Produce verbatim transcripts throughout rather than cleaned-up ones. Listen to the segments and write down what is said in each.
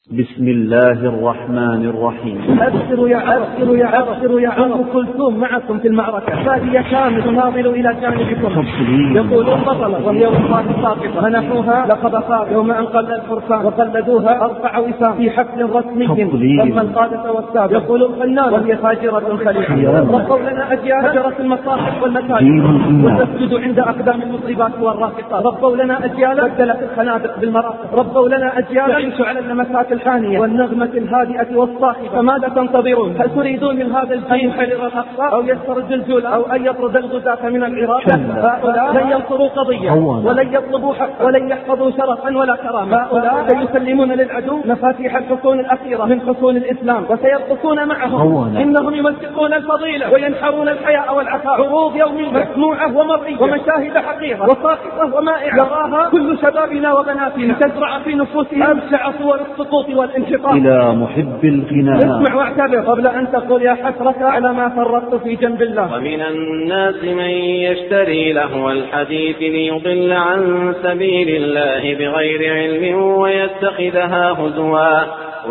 بسم الله الرحمن الرحيم. أبشروا يا أبشروا يا أبشروا يا أم كلثوم معكم في المعركة، فهي كامل تناضل إلى جانبكم. يقولون بطلة وهي والله ساقطة، منحوها لقب خاف يوم أن قل الفرسان وقلدوها أرفع وسام في حفل رسمي ضم القادة والسابق. يقولون فنان وهي فاجرة خليعة. ربوا لنا أجيال هجرت المصاحف والمساجد وتسجد عند أقدام المطربات والراقصات. ربوا لنا أجيال بدلت الخنادق بالمرافق. ربوا لنا أجيال تعيش على اللمسات الحانية والنغمة الهادئة والصاخبة. فماذا تنتظرون؟ هل تريدون من هذا الجيل حرر الأقصى أو يسترد الجول أو أن يطرد الغزاة من العراق؟ هؤلاء لن ينصروا قضية ولن يطلبوا حق ولن يحفظوا شرفا ولا كرامة. هؤلاء سيسلمون للعدو مفاتيح الحصون الأخيرة من حصون الإسلام وسيرقصون معهم. إنهم يمسكون الفضيلة وينحرون الحياء والعفاف. عروض يومية مسموعة ومرئية ومشاهد حقيقة وساقطة ومائعة يراها كل شبابنا وبناتنا تزرع في نفوسهم أبشع صور السقوط والانشقاق. إلى محب الغناء اسمع واعتبر قبل أن تقول يا حسرة على ما فرطت في جنب الله. ومن الناس من يشتري لهو الحديث ليضل عن سبيل الله بغير علم ويتخذها هزوا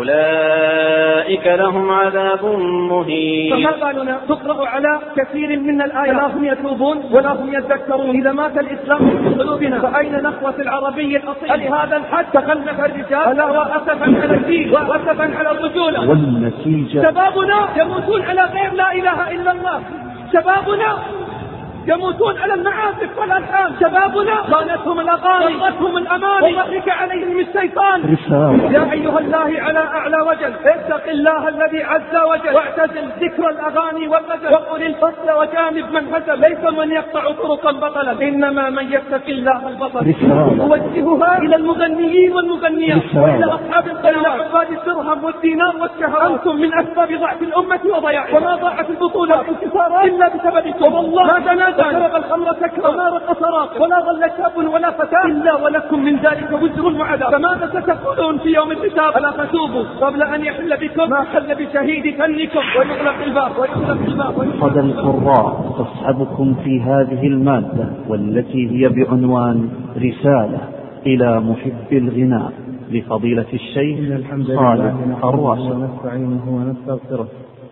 أولئك لهم عذاب مهين. فما بالنا تقرأ على كثير من الآيات لا هم يتوبون ولا هم يذكرون. إذا مات الإسلام في قلوبنا فأين نخوة العربي الأصيل؟ لهذا الحد تخلف الرجال ألا وأسفا على الدين وأسفا على الرجولة. والنتيجة شبابنا يموتون على غير لا إله إلا الله. شبابنا يموتون على المعازف والألحان. شبابنا خانتهم الأغاني ضرتهم الأماني وضحك عليهم الشيطان. رسالة. يا أيها الله على أعلى وجل اتق الله الذي عز وجل واعتزل ذكر الأغاني والغزل وقل الفصل وجانب من هزل. ليس من يقطع طرقا بطلا إنما من يتق الله البطل. أوجهها إلى المغنيين والمغنيات وإلى أصحاب القنوات عباد الدرهم والدينار والشهر. أنتم من أسباب ضعف الأمة وضياعها. وما ضاعت البطولة والانتصارات إلا بسببكم. والله ما تنازل شرب الخمر سكر وما رقص راقص ولا ظل شاب ولا فتاة إلا ولكم من ذلك وزر وعذاب. فماذا ستقولون في يوم الحساب؟ ألا فتوبوا قبل أن يحل بكم ما حل بشهيد فنكم ويغلق الباب ويغلق الباب. قد القراء تصحبكم في هذه المادة والتي هي بعنوان رسالة إلى محب الغناء لفضيلة الشيخ صالح الراشد. ونستعينه ونستغفره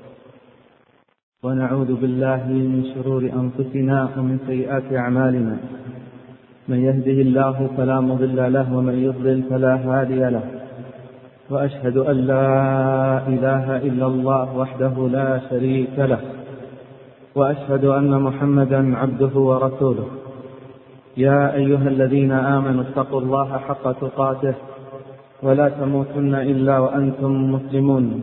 ونعوذ بالله من شرور أنفسنا ومن سيئات أعمالنا. من يهده الله فلا مضل له ومن يضلل فلا هادي له. وأشهد أن لا إله إلا الله وحده لا شريك له. وأشهد أن محمدا عبده ورسوله. يا أيها الذين آمنوا اتقوا الله حق تقاته ولا تموتن إلا وأنتم مسلمون.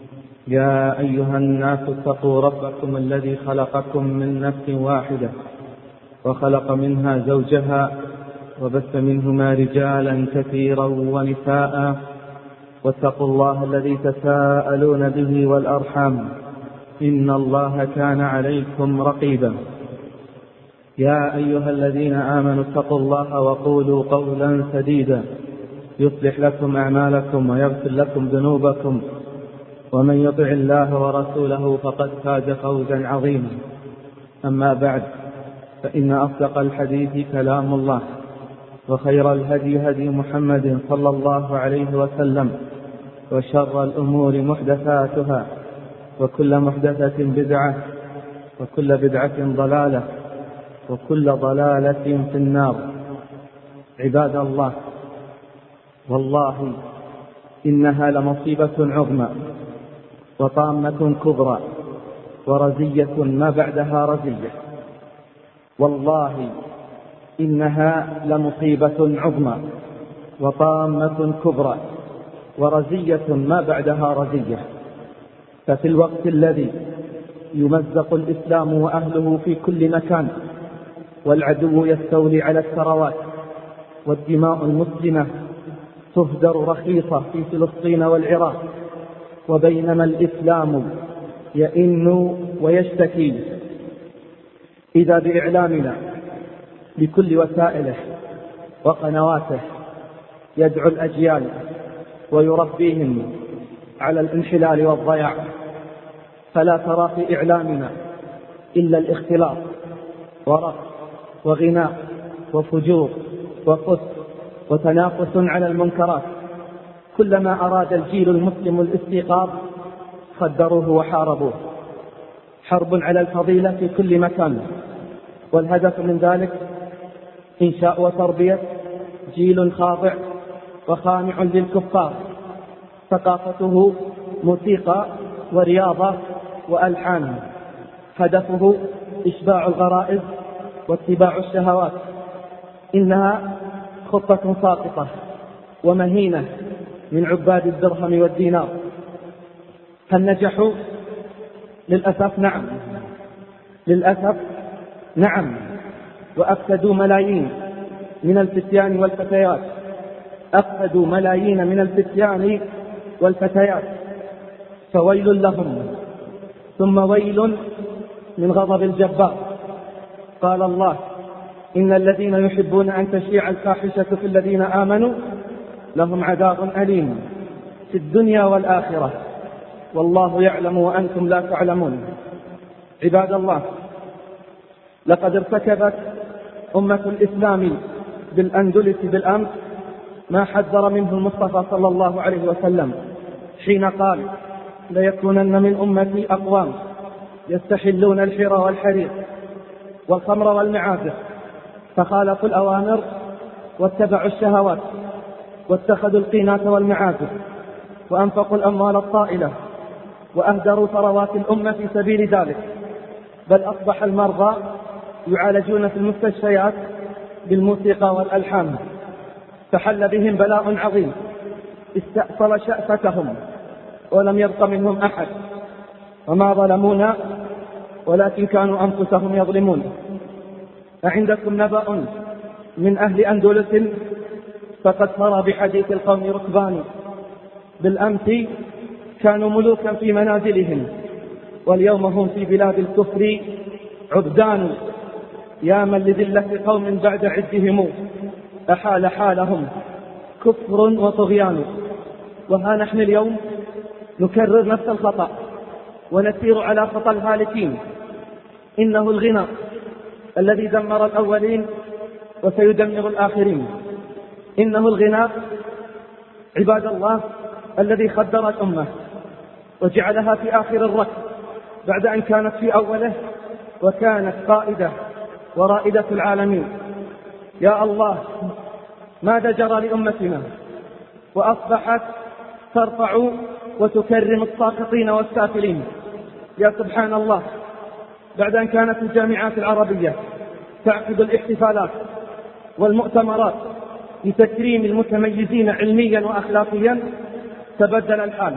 يا أيها الناس اتقوا ربكم الذي خلقكم من نفس واحدة وخلق منها زوجها وبث منهما رجالا كثيرا ونساء واتقوا الله الذي تساءلون به والأرحام إن الله كان عليكم رقيبا. يا أيها الذين آمنوا اتقوا الله وقولوا قولا سديدا يصلح لكم أعمالكم ويغفر لكم ذنوبكم ومن يطع الله ورسوله فقد فاز فوزا عظيما. أما بعد فإن أصدق الحديث كلام الله وخير الهدي هدي محمد صلى الله عليه وسلم وشر الأمور محدثاتها وكل محدثة بدعة وكل بدعة ضلالة وكل ضلالة في النار. عباد الله، والله إنها لمصيبة عظمى وطامة كبرى ورزية ما بعدها رزية. والله إنها لمصيبة عظمى وطامة كبرى ورزية ما بعدها رزية. ففي الوقت الذي يمزق الإسلام وأهله في كل مكان والعدو يستولي على الثروات والدماء المسلمة تهدر رخيصة في فلسطين والعراق، وبينما الإسلام يئن ويشتكي، إذا بإعلامنا بكل وسائله وقنواته يدعو الأجيال ويربيهم على الانحلال والضياع. فلا ترى في إعلامنا إلا الاختلاط ورقص وغناء وفجور وفسق وتنافس على المنكرات. كلما أراد الجيل المسلم الاستيقاظ خدروه وحاربوه. حرب على الفضيلة في كل مكان، والهدف من ذلك إنشاء وتربية جيل خاضع وخانع للكفار، ثقافته موسيقى ورياضة وألحان، هدفه إشباع الغرائز واتباع الشهوات. إنها خطة ساقطة ومهينة من عباد الدرهم والدينار. هل نجحوا؟ للأسف نعم، للأسف نعم، وأفسدوا ملايين من الفتيان والفتيات، أفسدوا ملايين من الفتيان والفتيات، فويل لهم ثم ويل من غضب الجبار. قال الله: إن الذين يحبون أن تشيع الفاحشة في الذين آمنوا لهم عذاب أليم في الدنيا والآخرة والله يعلم وأنتم لا تعلمون. عباد الله، لقد ارتكبت أمة الإسلام بالأندلس بالأمس ما حذر منه المصطفى صلى الله عليه وسلم حين قال: ليكونن من أمتي أقوام يستحلون الحر والحرير والخمر والمعازف، فخالفوا الأوامر واتبعوا الشهوات واتخذوا القينات والمعازف وأنفقوا الأموال الطائلة وأهدروا ثروات الأمة في سبيل ذلك، بل أصبح المرضى يعالجون في المستشفيات بالموسيقى والألحان، فحل بهم بلاء عظيم استأصل شأفتهم ولم يبق منهم أحد، وما ظلمونا ولكن كانوا أنفسهم يظلمون. أعندكم نبأ من أهل أندلس فقد صار بحديث القوم ركبان، بالأمس كانوا ملوكا في منازلهم واليوم هم في بلاد الكفر عبدان. يا من لذلة قوم بعد عدهم أحال حالهم كفر وطغيان. وها نحن اليوم نكرر نفس الخطأ ونسير على خطى الهالكين. إنه الغنى الذي دمر الأولين وسيدمر الآخرين. إنه الغنى عباد الله الذي خدر الأمة وجعلها في آخر الركب بعد أن كانت في أوله وكانت قائدة ورائدة العالمين. يا الله، ماذا جرى لأمتنا وأصبحت ترفع وتكرم الساقطين والسافلين؟ يا سبحان الله، بعد أن كانت الجامعات العربية تعقد الاحتفالات والمؤتمرات لتكريم المتميزين علميا وأخلاقيا، تبدل الحال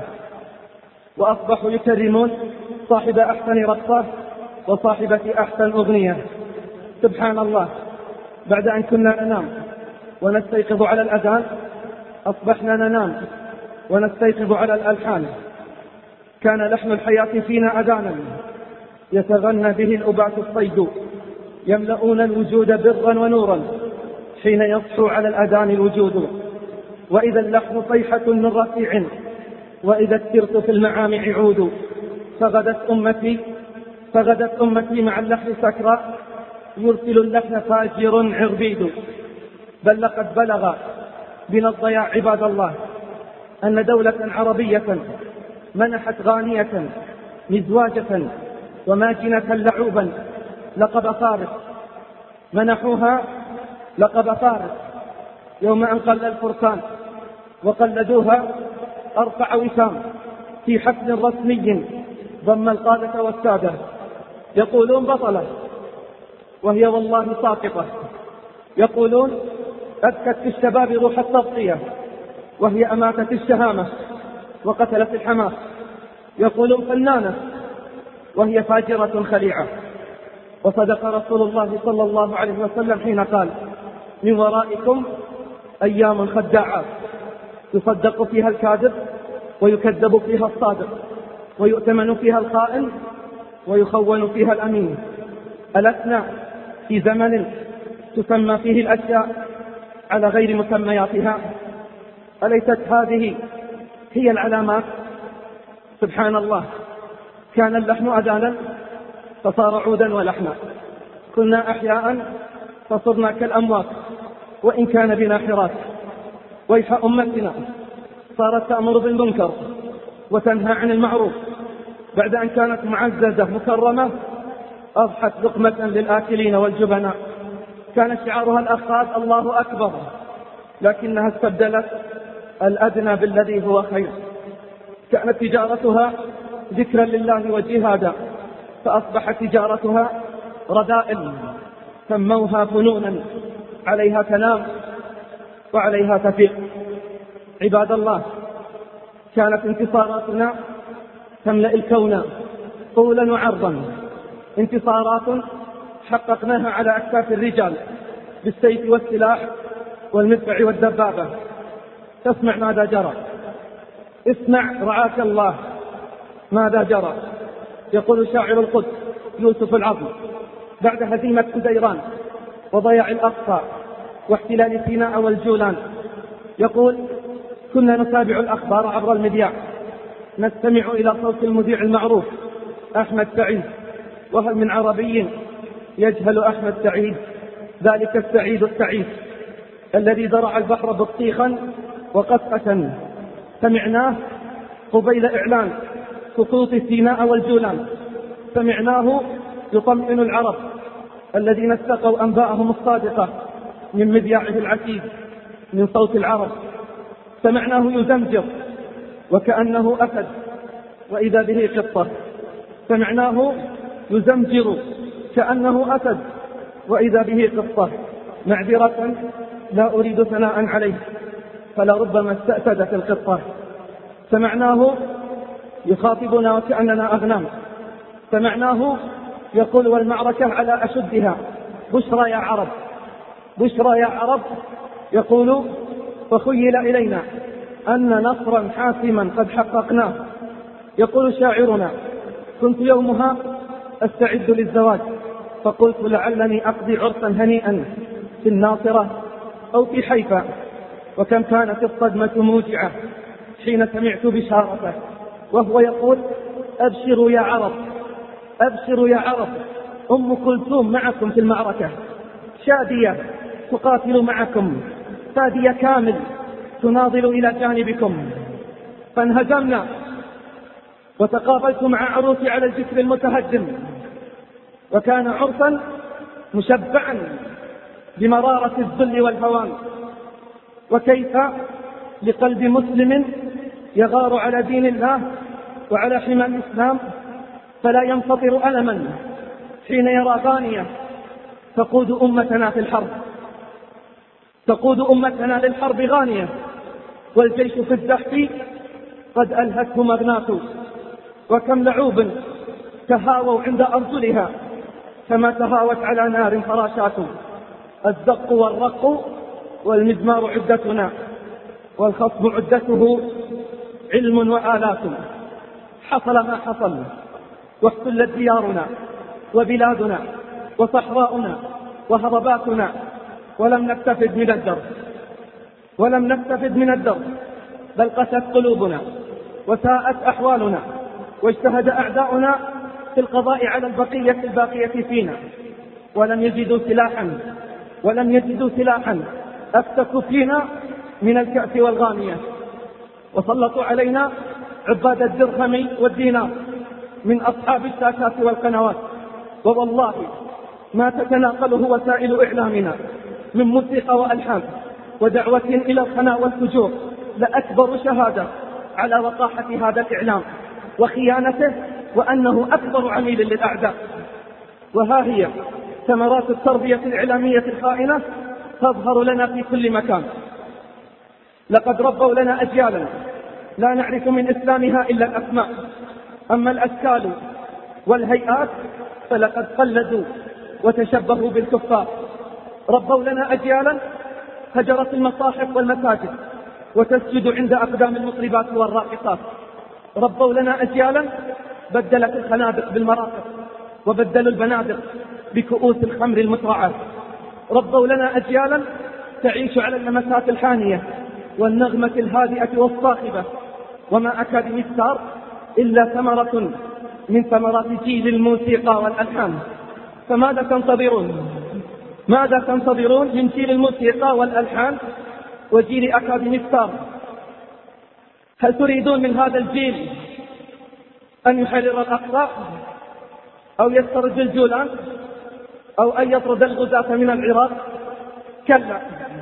وأصبحوا يكرمون صاحب أحسن رقصة وصاحبة أحسن أغنية. سبحان الله، بعد أن كنا ننام ونستيقظ على الأذان أصبحنا ننام ونستيقظ على الألحان. كان لحن الحياة فينا أذانا يتغنى به الأباة الصيد، يملؤون الوجود برا ونورا حين يصحو على الأذان الوجود. وإذا اللحن صيحة من رفيع وإذا الترس في المعامع عود. فغدت أمتي فغدت أمتي مع اللحن سكرى يرسل اللحن فاجر عربيد. بل لقد بلغ بنا الضياع عباد الله أن دولة عربية منحت غانية مزواجة وماجنة لعوبا لقب فارس، منحوها لقب فارس يوم أن قل الفرسان وقلدوها أرفع وسام في حفل رسمي ضم القادة والسادة. يقولون بطلة وهي والله ساقطة، يقولون أبكت في الشباب روح التضحية وهي أماتت الشهامة وقتلت الحماس. يقولون فنانة وهي فاجرة خليعة. وصدق رسول الله صلى الله عليه وسلم حين قال: من ورائكم أيام خداعات يصدق فيها الكاذب ويكذب فيها الصادق ويؤتمن فيها الخائن ويخون فيها الأمين. ألسنا في زمن تسمى فيه الأشياء على غير مسمياتها؟ أليست هذه هي العلامات؟ سبحان الله، كان اللحن أذانا فصار عودا ولحنا، كنا أحياء فصرنا كالأموات وإن كان بنا حراك. ويح أمتنا، وصارت تأمر بالمنكر وتنهى عن المعروف. بعد أن كانت معززة مكرمة أضحت لقمة للآكلين والجبناء. كان شعارها الأخاذ الله أكبر، لكنها استبدلت الأدنى بالذي هو خير. كانت تجارتها ذكرا لله وجهادا، فأصبحت تجارتها رذائل سموها فنونا عليها تنام وعليها تفيق. عباد الله، كانت انتصاراتنا تملأ الكون طولا وعرضا، انتصارات حققناها على أكتاف الرجال بالسيف والسلاح والمدفع والدبابة. تسمع ماذا جرى، اسمع رعاك الله ماذا جرى. يقول شاعر القدس يوسف العظم بعد هزيمة حديران وضياع الأقصى واحتلال سيناء والجولان، يقول: كنا نتابع الأخبار عبر المذياع، نستمع إلى صوت المذيع المعروف أحمد سعيد، وهل من عربي يجهل أحمد سعيد؟ ذلك السعيد السعيد الذي زرع البحر بطيخا وقسقة. سمعناه قبيل إعلان سقوط سيناء والجولان، سمعناه يطمئن العرب الذين استقوا أنباءهم الصادقة من مذياعه العتيد من صوت العرب. سمعناه يزمجر وكأنه أسد وإذا به قطة، سمعناه يزمجر كأنه أسد وإذا به قطة. معذرة لا أريد ثناء عليه، فلربما استأسدت القطة. سمعناه يخاطبنا وكأننا أغنام، سمعناه يقول والمعركة على أشدها، بشرى يا عرب، بشرى يا عرب. يقول: فخيل إلينا أن نصرا حاسما قد حققناه. يقول شاعرنا: كنت يومها أستعد للزواج، فقلت لعلني أقضي عرسا هنيئا في الناصرة أو في حيفا، وكم كانت الصدمة موجعة حين سمعت بشارته. وهو يقول: أبشروا يا عرب، أبشروا يا عرب، أم كلثوم معكم في المعركة، شادية تقاتل معكم، فادية كامل تناضل إلى جانبكم. فانهزمنا وتقابلت مع عروسي على الجسر المتهدم، وكان عرسا مشبعا بمرارة الذل والهوان. وكيف لقلب مسلم يغار على دين الله وعلى حمى الإسلام فلا ينفطر ألما حين يرى غانية تقود أمتنا في الحرب، تقود أمتنا للحرب غانية، والجيش في الزحف قد ألهته مغناته. وكم لعوب تهاووا عند أرجلها كما تهاوت على نار فراشات. الزق والرق والمزمار عدتنا، والخصم عدته علم وآلات. حصل ما حصل واحتلت ديارنا وبلادنا وصحراؤنا وهضباتنا، ولم نستفد من الدرس، ولم نستفد من الدرس، بل قست قلوبنا وساءت أحوالنا، واجتهد أعداؤنا في القضاء على البقية الباقية فينا، ولم يجدوا سلاحا ولم يجدوا سلاحا أفتكوا فينا من الكأس والغانية، وسلطوا علينا عباد الدرهم والدينار من أصحاب الشاشات والقنوات. ووالله ما تتناقله وسائل إعلامنا من موسيقى وألحان ودعوة إلى الخنا والفجور لأكبر شهادة على وقاحة هذا الإعلام وخيانته، وأنه أكبر عميل للأعداء. وها هي ثمرات التربية الإعلامية الخائنة تظهر لنا في كل مكان. لقد ربوا لنا أجيالا لا نعرف من إسلامها إلا الأسماء، أما الأشكال والهيئات فلقد قلدوا وتشبهوا بالكفار. ربوا لنا أجيالا هجرت المصاحف والمساجد وتسجد عند أقدام المطربات والراقصات. ربوا لنا أجيالا بدلت الخنادق بالمرافق وبدلوا البنادق بكؤوس الخمر المترعة. ربوا لنا أجيالا تعيش على اللمسات الحانية والنغمة الهادئة والصاخبة. وما أكاديمي ستار إلا ثمرة من ثمرات جيل الموسيقى والألحان. فماذا تنتظرون؟ ماذا تنتظرون من جيل الموسيقى والألحان وجيل أكاديمي ستار؟ هل تريدون من هذا الجيل أن يحرر الأقصى أو يسترد الجولان أو أن يطرد الغزاة من العراق؟ كلا،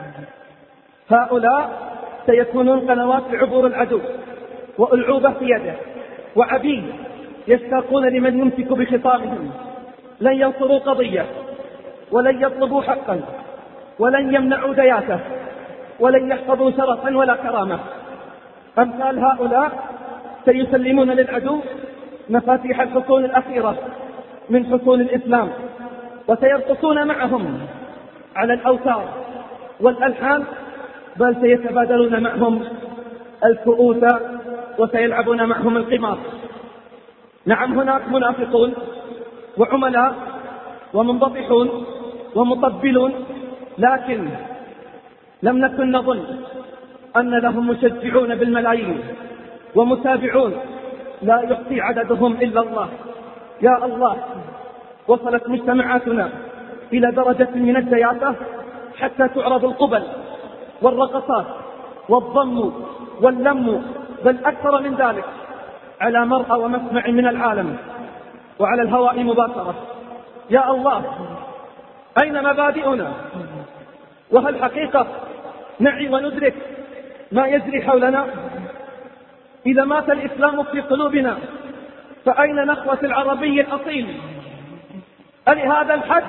هؤلاء سيكونون قنوات لعبور العدو وألعوبة في يده وعبيد يشتاقون لمن يمسك بخطامهم. لن ينصروا قضية ولن يطلبوا حقا ولن يمنعوا دياته ولن يحفظوا شرفا ولا كرامة. أمثال هؤلاء سيسلمون للعدو مفاتيح الحصون الأخيرة من حصون الإسلام، وسيرقصون معهم على الأوتار والألحان، بل سيتبادلون معهم الكؤوس وسيلعبون معهم القمار. نعم، هناك منافقون وعملاء ومنبطحون ومطبلون، لكن لم نكن نظن أن لهم مشجعون بالملايين ومتابعون لا يحصي عددهم إلا الله. يا الله، وصلت مجتمعاتنا إلى درجة من الدياثة حتى تعرض القبل والرقصات والضم واللم، بل أكثر من ذلك، على مرأى ومسمع من العالم وعلى الهواء مباشرة. يا الله، أين مبادئنا؟ وهل حقيقة نعي وندرك ما يجري حولنا؟ إذا مات الإسلام في قلوبنا فأين نخوة العربي الأصيل؟ ألهذا الحد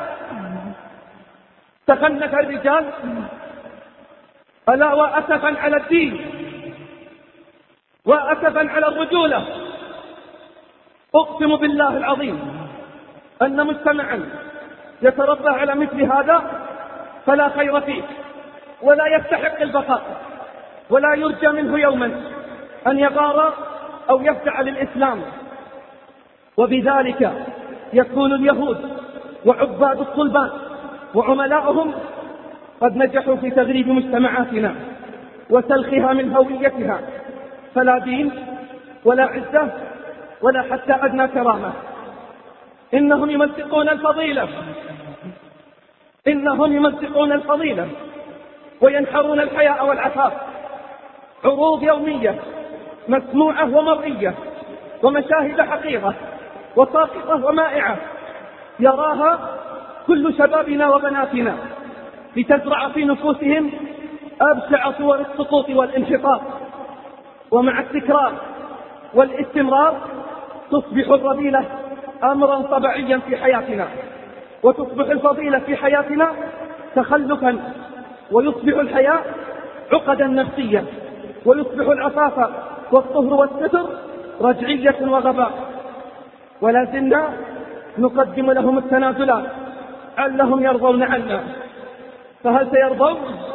تخنث الرجال؟ ألا وأسفا على الدين وأسفا على الرجولة. أقسم بالله العظيم أن مجتمعا يتربى على مثل هذا فلا خير فيه ولا يستحق البقاء، ولا يرجى منه يوما أن يغار أو يفزع للإسلام. وبذلك يكون اليهود وعباد الصلبان وعملاؤهم قد نجحوا في تغريب مجتمعاتنا وسلخها من هويتها، فلا دين ولا عزة ولا حتى أدنى كرامة. إنهم يمزقون الفضيلة إنهم يمزقون الفضيلة وينحرون الحياء والعفاف. عروض يومية مسموعة ومرئية ومشاهد حقيقة وساقطة ومائعة يراها كل شبابنا وبناتنا لتزرع في نفوسهم أبشع صور السقوط والانحطاط. ومع التكرار والاستمرار تصبح الرذيلة أمرا طبيعيا في حياتنا، وتصبح الفضيلة في حياتنا تخلفا، ويصبح الحياء عقدا نفسية، ويصبح العفاف والطهر والستر رجعية وغباء. ولا زلنا نقدم لهم التنازلات علهم يرضون عنا، فهل سيرضون؟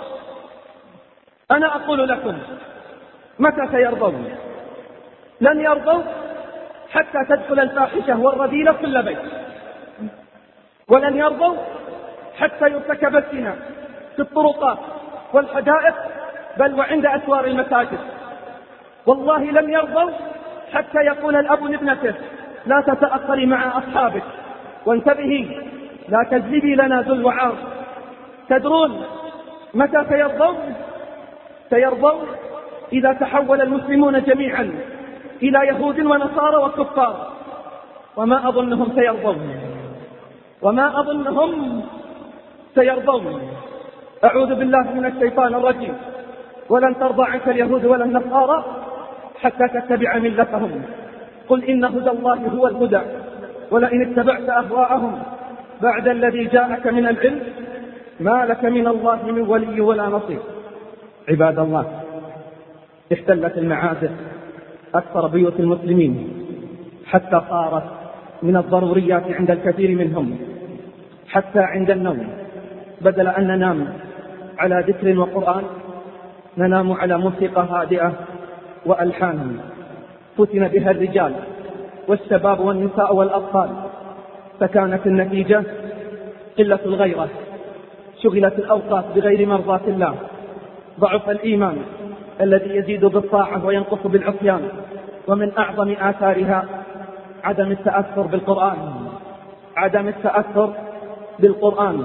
أنا أقول لكم متى سيرضون؟ لن يرضوا حتى تدخل الفاحشة والرذيلة كل بيت، ولن يرضوا حتى يرتكب الزنا في الطرقات والحدائق بل وعند أسوار المساجد. والله لن يرضوا حتى يقول الأب لابنته لا تتأخري مع أصحابك وانتبهي لا تجلبي لنا ذل وعار. تدرون متى سيرضون؟ سيرضون إذا تحول المسلمون جميعا إلى يهود ونصارى وكفار، وما أظنهم سيرضون وما أظنهم سيرضون. أعوذ بالله من الشيطان الرجيم. ولن ترضى عنك اليهود ولا النصارى حتى تتبع ملتهم، قل إن هدى الله هو الهدى ولئن اتبعت أهواءهم بعد الذي جاءك من العلم ما لك من الله من ولي ولا نصير. عباد الله، احتلت المعازف أكثر بيوت المسلمين حتى صارت من الضروريات عند الكثير منهم، حتى عند النوم بدل أن ننام على ذكر وقرآن ننام على موسيقى هادئة وألحان فتن بها الرجال والشباب والنساء والأطفال، فكانت النتيجة قلة الغيرة، شغلت الأوقات بغير مرضاة الله، ضعف الإيمان الذي يزيد بالطاعة وينقص بالعصيان. ومن أعظم آثارها عدم التأثر بالقرآن عدم التأثر بالقرآن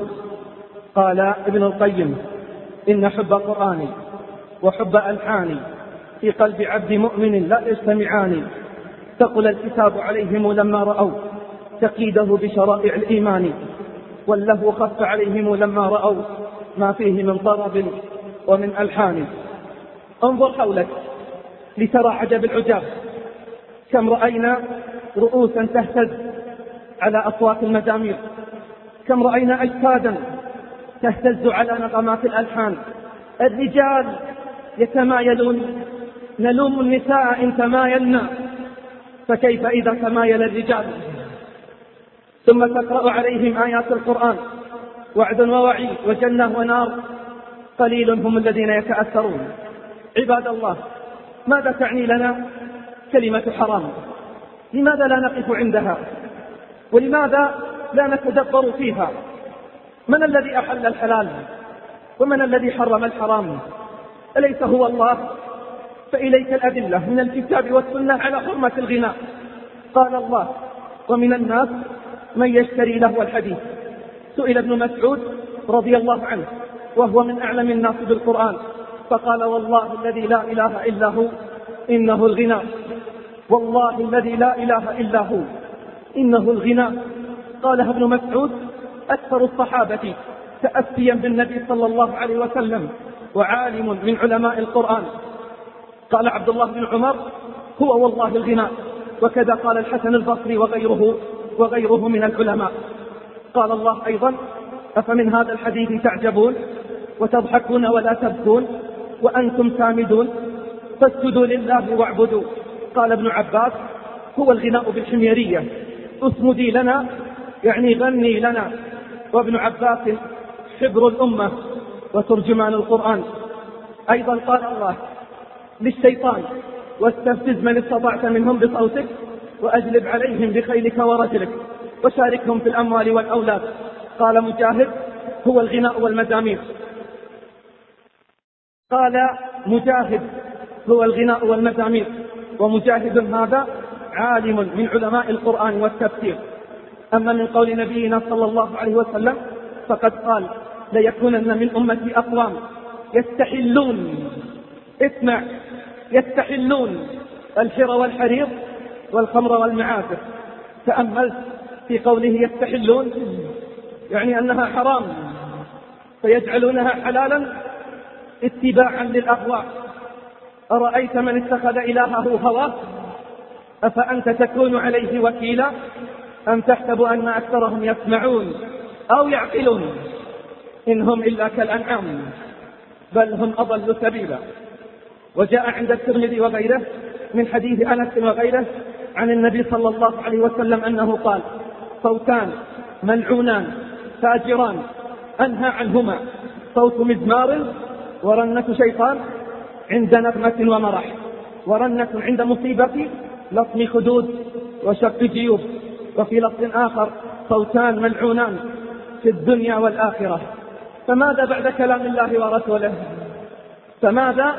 قال ابن القيم إن حب قرآني وحب ألحاني في قلب عبد مؤمن لا يجتمعان. ثقل الكتاب عليهم لما رأوا تقييده بشرائع الإيمان، واللهو خف عليهم لما رأوا ما فيه من طرب ومن ألحان. انظر حولك لترى عجب العجاب، كم رأينا رؤوسا تهتز على أصوات المزامير، كم رأينا أجسادا تهتز على نغمات الألحان. الرجال يتمايلون، نلوم النساء إن تمايلنا، فكيف إذا تمايل الرجال؟ ثم تقرأ عليهم آيات القرآن وعد ووعيد وجنة ونار، قليل هم الذين يتأثرون. عباد الله، ماذا تعني لنا كلمة حرام؟ لماذا لا نقف عندها؟ ولماذا لا نتدبر فيها؟ من الذي أحل الحلال؟ ومن الذي حرم الحرام؟ أليس هو الله؟ فإليك الأدلة من الكتاب والسنة على حرمة الغناء. قال الله: ومن الناس من يشتري لهو الحديث. سئل ابن مسعود رضي الله عنه وهو من أعلم الناس بالقرآن، فقال: والله الذي لا إله إلا هو إنه الغناء، والله الذي لا إله إلا هو إنه الغناء. قالها ابن مسعود أكثر الصحابة تأسيا بالنبي صلى الله عليه وسلم، وعالم من علماء القرآن. قال عبد الله بن عمر: هو والله الغناء. وكذا قال الحسن البصري وغيره وغيره من العلماء. قال الله أيضا: أفمن هذا الحديث تعجبون وتضحكون ولا تبكون وأنتم سامدون فاسجدوا لله واعبدوا. قال ابن عباس: هو الغناء بالحميرية، اسمدي لنا يعني غني لنا. وابن عباس حبر الأمة وترجمان القرآن. أيضا قال الله للشيطان: واستفزز من استطعت منهم بصوتك وأجلب عليهم بخيلك ورجلك وشاركهم في الأموال والأولاد. قال مجاهد: هو الغناء والمزامير. قال مجاهد: هو الغناء والمزامير. ومجاهد هذا عالم من علماء القرآن والتفسير. أما من قول نبينا صلى الله عليه وسلم فقد قال: ليكونن من أمتي أقوام يستحلون، اسمع، يستحلون الحر والحرير والخمر والمعازف. تأملت في قوله يستحلون، يعني أنها حرام، فيجعلونها حلالا اتباعا للأهواء. أرأيت من اتخذ إلهه هواه أفأنت تكون عليه وكيلا أم تحسب أن أكثرهم يسمعون أو يعقلون إن هم إلا كالأنعام بل هم أضل سبيلا. وجاء عند الترمذي وغيره من حديث أنس وغيره عن النبي صلى الله عليه وسلم أنه قال: صوتان ملعونان فاجران أنهى عنهما، صوت مزمار ورنة شيطان عند نغمة ومرح، ورنة عند مصيبة لطم خدود وشق جيوب. وفي لفظ آخر: صوتان ملعونان في الدنيا والآخرة. فماذا بعد كلام الله ورسوله؟ فماذا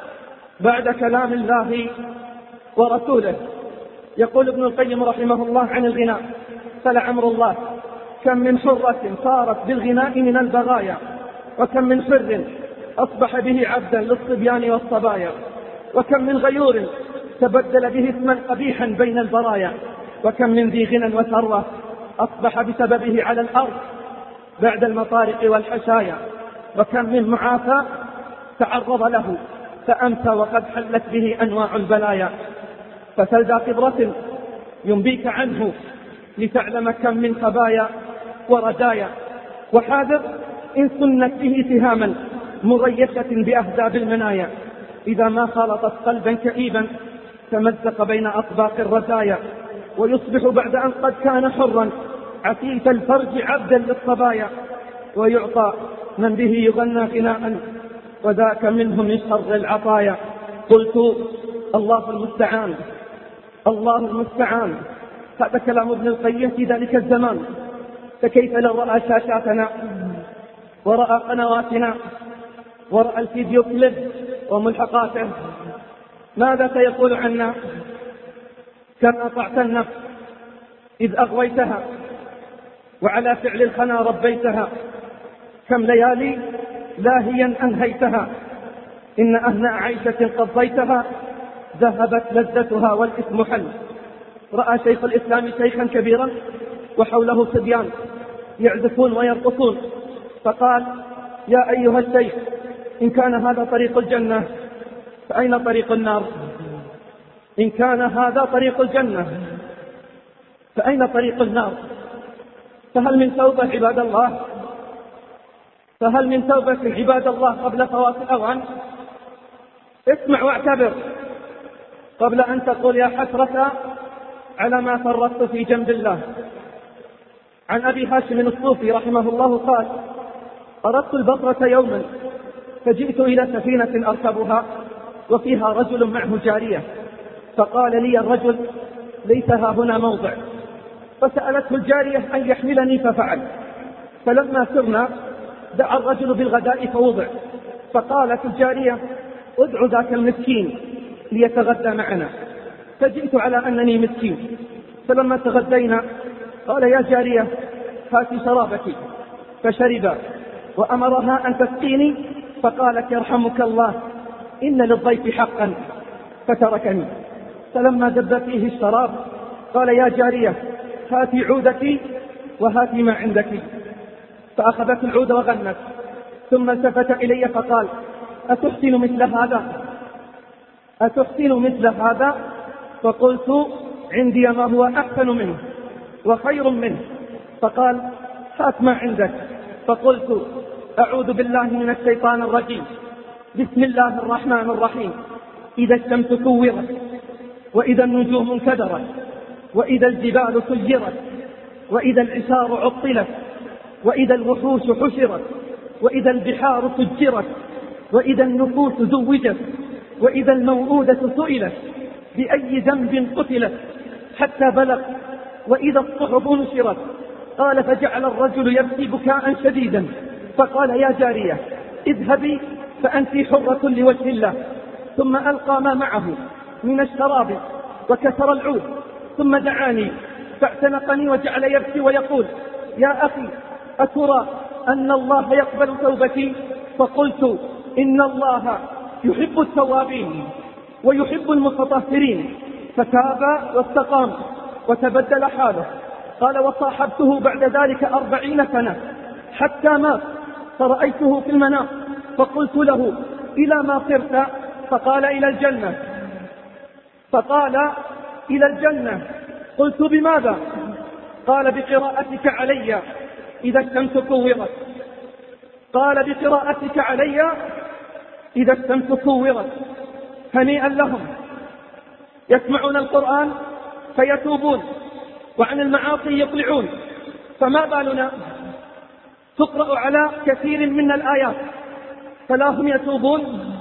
بعد كلام الله ورسوله؟ يقول ابن القيم رحمه الله عن الغناء: فلعمر الله كم من حرة صارت بالغناء من البغايا، وكم من حر أصبح به عبدا للصبيان والصبايا، وكم من غيور تبدل به اسما قبيحا بين البرايا، وكم من ذي غنى وثروة أصبح بسببه على الأرض بعد المطارق والحشايا، وكم من معافى تعرض له فأمسى وقد حلت به أنواع البلايا. فسل ذا كبرة ينبيك عنه لتعلم كم من خبايا وردايا، وحاذر إن سنت به سهاما مريشة بأهداب المنايا، إذا ما خالطت قلبا كئيبا تمزق بين أطباق الرزايا، ويصبح بعد أن قد كان حرا عفيف الفرج عبدا للصبايا، ويعطى من به يغنى غناء وذاك منه من شر العطايا. قلت: الله المستعان، الله المستعان. هذا كلام ابن القيم في ذلك الزمان. فكيف لو رأى شاشاتنا ورأى قنواتنا ورأى الفيديو كليب وملحقاته، ماذا سيقول عنا؟ كم أطعت النفس إذ أغويتها وعلى فعل الخنا ربيتها، كم ليالي لاهيا أنهيتها إن أهنأ عيشة قضيتها ذهبت لذتها والإثم حل. رأى شيخ الإسلام شيخا كبيرا وحوله صبيان يعزفون ويرقصون، فقال: يا أيها الشيخ، إن كان هذا طريق الجنة فأين طريق النار؟ إن كان هذا طريق الجنة فأين طريق النار؟ فهل من توبة عباد الله؟ فهل من توبة عباد الله قبل فوات الأوان؟ اسمع واعتبر قبل أن تقول يا حسرة على ما فرطت في جنب الله. عن أبي هاشم الصوفي رحمه الله قال: أردت البصرة يوما فجئت إلى سفينة أركبها وفيها رجل معه جارية، فقال لي الرجل: ليس ها هنا موضع. فسألته الجارية أن يحملني ففعل. فلما سرنا دعا الرجل بالغداء فوضع، فقالت الجارية: ادع ذاك المسكين ليتغدى معنا. فجئت على أنني مسكين، فلما تغدينا قال: يا جارية هاتي شرابك. فشرب وأمرها أن تسقيني، فقالت: يرحمك الله إن للضيف حقا، فتركني. فلما دب فيه الشراب قال: يا جارية هاتي عودك وهاتي ما عندك. فأخذت العود وغنت، ثم التفت إلي فقال: أتحسن مثل هذا؟ أتحسن مثل هذا؟ فقلت: عندي ما هو أحسن منه وخير منه. فقال: هات ما عندك. فقلت: أعوذ بالله من الشيطان الرجيم، بسم الله الرحمن الرحيم. إذا الشمس كورت، وإذا النجوم انكدرت، وإذا الجبال سيرت، وإذا العشار عطلت، وإذا الوحوش حشرت، وإذا البحار سجرت، وإذا النفوس زوجت، وإذا الموءودة سئلت بأي ذنب قتلت، حتى بلغ وإذا الصحف نشرت. قال: فجعل الرجل يبكي بكاء شديدا، فقال: يا جارية اذهبي فأنت حرة لوجه الله. ثم ألقى ما معه من الشراب وكسر العود، ثم دعاني فاعتنقني وجعل يبكي ويقول: يا أخي، أترى أن الله يقبل توبتي؟ فقلت: إن الله يحب التوابين ويحب المتطهرين. فتاب واستقام وتبدل حاله. قال: وصاحبته بعد ذلك أربعين سنة حتى مات، فرأيته في المنام فقلت له: إلى ما صرت؟ فقال: إلى الجنة. فقال: إلى الجنة. قلت: بماذا؟ قال: بقراءتك علي إذا الشمس كورت. قال: بقراءتك علي إذا الشمس كورت. هنيئا لهم، يسمعون القرآن فيتوبون وعن المعاصي يقلعون. فما بالنا تقرأ على كثير من الآيات فلا هم يتوبون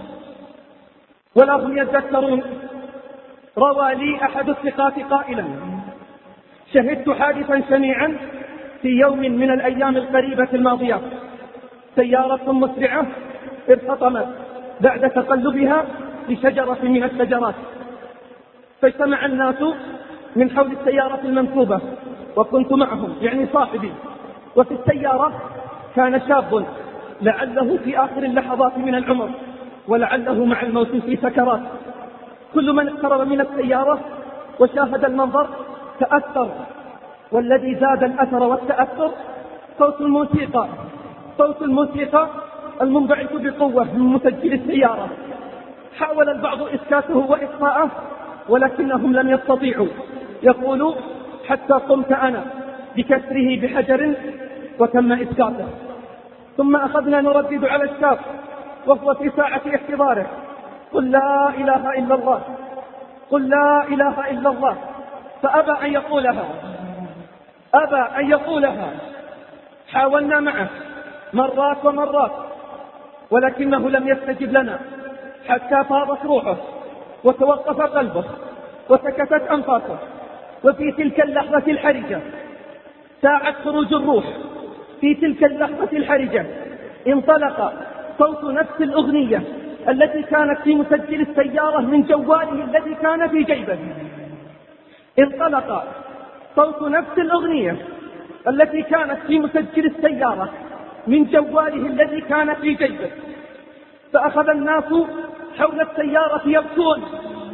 ولا هم يذكرون. روى لي أحد الثقات قائلا: شهدت حادثا شنيعا في يوم من الأيام القريبة الماضية. سيارة مسرعة ارتطمت بعد تقلبها لشجرة من الشجرات، فاجتمع الناس من حول السيارة المنكوبة وكنت معهم، يعني صاحبي. وفي السيارة كان شاب لعله في آخر اللحظات من العمر، ولعله مع الموت في سكرات. كل من اقترب من السيارة وشاهد المنظر تأثر، والذي زاد الأثر والتأثر صوت الموسيقى صوت الموسيقى المنبعث بقوة من مسجل السيارة. حاول البعض إسكاته وإطفاءه ولكنهم لم يستطيعوا. يقول: حتى قمت أنا بكسره بحجر وتم إسكاته. ثم أخذنا نردد على الشاب وهو في ساعة احتضاره: قل لا إله إلا الله، قل لا إله إلا الله. فأبى أن يقولها أبى أن يقولها حاولنا معه مرات ومرات ولكنه لم يستجب لنا، حتى فاضت روحه وتوقف قلبه وسكتت أنفاسه. وفي تلك اللحظة الحرجة، ساعة خروج الروح، في تلك اللحظة الحرجة انطلق صوت نفس الأغنية التي كانت في مسجل السيارة من جواله الذي كان في جيبه. انطلق صوت نفس الأغنية التي كانت في مسجل السيارة من جواله الذي كان في جيبه. فأخذ الناس حول السيارة يبكون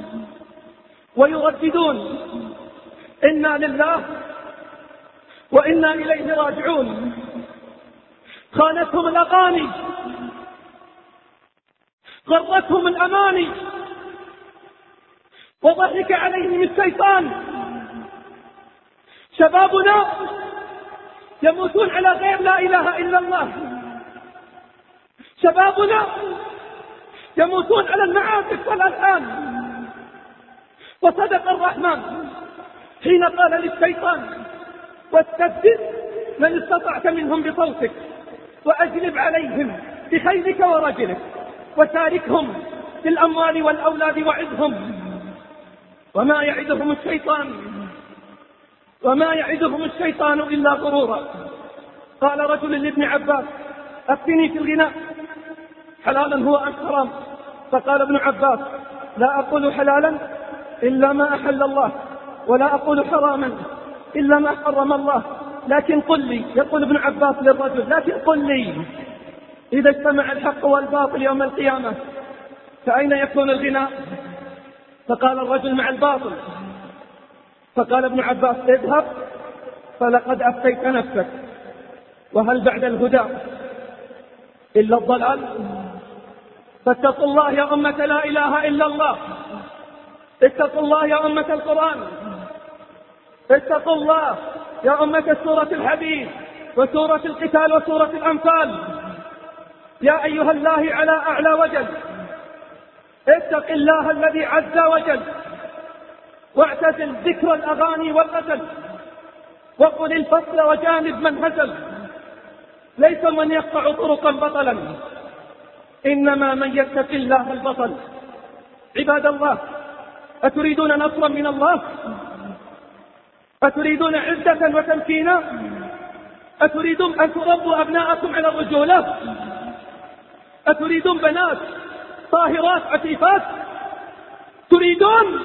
ويرددون إنا لله وإنا إليه راجعون. خانتهم الأغاني، غرتهم الأماني، وضحك عليهم الشيطان. شبابنا يموتون على غير لا إله إلا الله، شبابنا يموتون على المعازف والألحان. وصدق الرحمن حين قال للشيطان واستفزز من استطعت منهم بصوتك وأجلب عليهم بخيلك ورجلك وشاركهم في الأموال والأولاد وعدهم وما يعدهم الشيطان وما يعدهم الشيطان إلا غرورا. قال رجل لابن عباس أفتني في الغناء حلالا هو أم حرام؟ فقال ابن عباس لا أقول حلالا إلا ما أحل الله ولا أقول حراما إلا ما حرم الله، لكن قل لي، يقول ابن عباس للرجل، لكن قل لي إذا اجتمع الحق والباطل يوم القيامة فأين يكون الغناء؟ فقال الرجل مع الباطل. فقال ابن عباس اذهب فلقد أفتيت نفسك، وهل بعد الهدى إلا الضلال؟ فاتقوا الله يا أمة لا إله إلا الله، اتقوا الله يا أمة القرآن، اتقوا الله يا أمة سورة الحديث وسورة القتال وسورة الأنفال. يا أيها الله على أعلى وجل، اتق الله الذي عز وجل، واعتزل ذكر الأغاني والغزل، وقل الفصل وجانب من هزل. ليس من يقطع طرقا بطلا، إنما من يتق الله البطل. عباد الله، أتريدون نصرا من الله؟ أتريدون عزة وتمكينا؟ أتريدون أن تربوا أبناءكم على الرجولة؟ أتريدون بنات طاهرات عفيفات؟ تريدون؟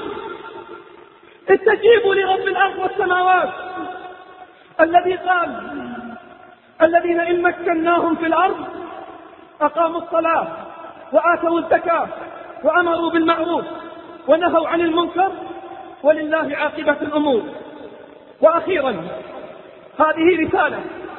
استجيبوا لرب الأرض والسماوات الذي قال الذين إن مكناهم في الأرض أقاموا الصلاة وآتوا الزكاة وأمروا بالمعروف ونهوا عن المنكر ولله عاقبة الأمور. وأخيرا هذه رسالة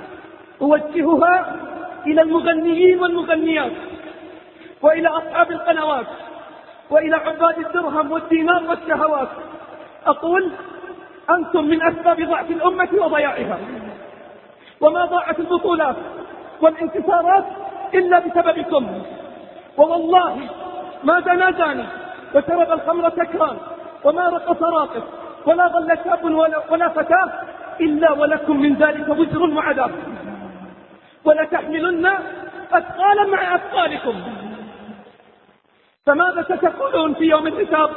أوجهها إلى المغنيين والمغنيات وإلى أصحاب القنوات وإلى عباد الدرهم والدينار والشهوات. أقول أنتم من أسباب ضعف الأمة وضياعها، وما ضاعت البطولات والانتصارات إلا بسببكم. ووالله ما زنى زاني وشرب الخمر سكران وما رقص راقص ولا ظل شاب ولا, ولا فتاة إلا ولكم من ذلك وزر وعذاب، ولتحملن أثقالا مع أثقالكم. فماذا ستقولون في يوم الحساب؟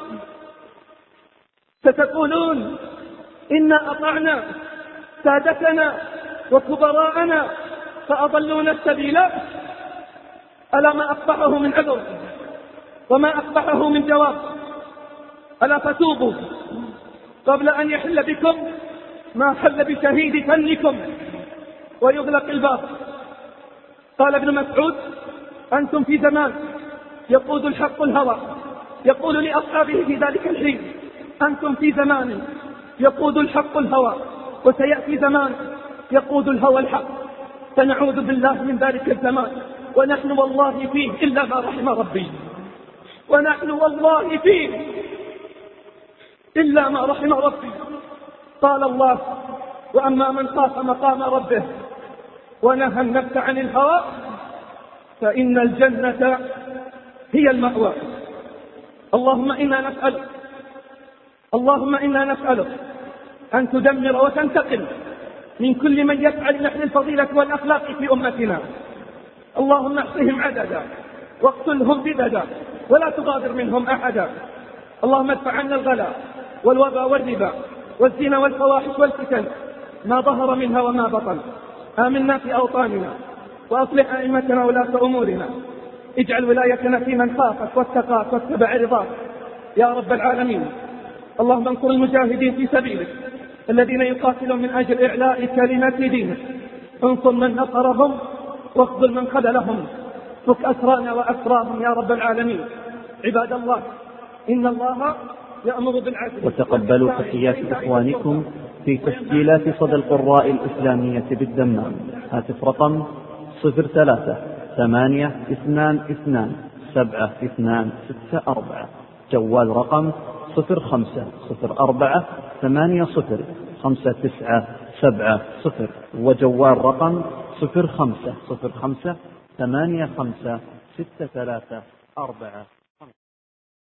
ستقولون إنا أطعنا سادتنا وكبراءنا فأضلونا السبيل. ألا ما أقبحه من عذر وما أقبحه من جواب؟ ألا فتوبوا قبل أن يحل بكم ما حل بشهيد فنكم ويغلق الباب. قال ابن مسعود أنتم في زمان يقود الحق الهوى، يقول لأصحابه في ذلك الحين أنتم في زمان يقود الحق الهوى، وسيأتي زمان يقود الهوى الحق، فنعوذ بالله من ذلك الزمان، ونحن والله فيه إلا ما رحم ربي، ونحن والله فيه إلا ما رحم ربي. قال الله وأما من خاف مقام ربه ونهى النفس عن الهوى فإن الجنة هي المأوى. اللهم إنا نسألك اللهم إنا نسألك أن تدمر وتنتقم من كل من يفعل نحن الفضيلة والأخلاق في أمتنا. اللهم احصهم عددا واقتلهم بددا ولا تغادر منهم أحدا. اللهم ادفع عنا الغلاء والوباء والربا والزنا والفواحش والفتن ما ظهر منها وما بطن. آمنا في أوطاننا وأصلح أئمتنا ولاة أمورنا. اجعل ولايتنا في من خافك واتقاك واتبع رضاك يا رب العالمين. اللهم انصر المجاهدين في سبيلك الذين يقاتلون من أجل إعلاء كلمة دينك. انصر من نصرهم واخذل من خذلهم. فك أسرانا وأسراهم يا رب العالمين. عباد الله، إن الله يأمر بالعدل. وتقبلوا تحيات إخوانكم في تسجيلات صدى القراء الإسلامية بالدمام. هاتف رقم صفر ثلاثة ثمانية اثنان اثنان سبعة اثنان ستة أربعة. جوال رقم صفر خمسة صفر أربعة ثمانية صفر خمسة تسعة سبعة صفر. وجوال رقم صفر خمسة صفر خمسة ثمانية خمسة ستة ثلاثة أربعة.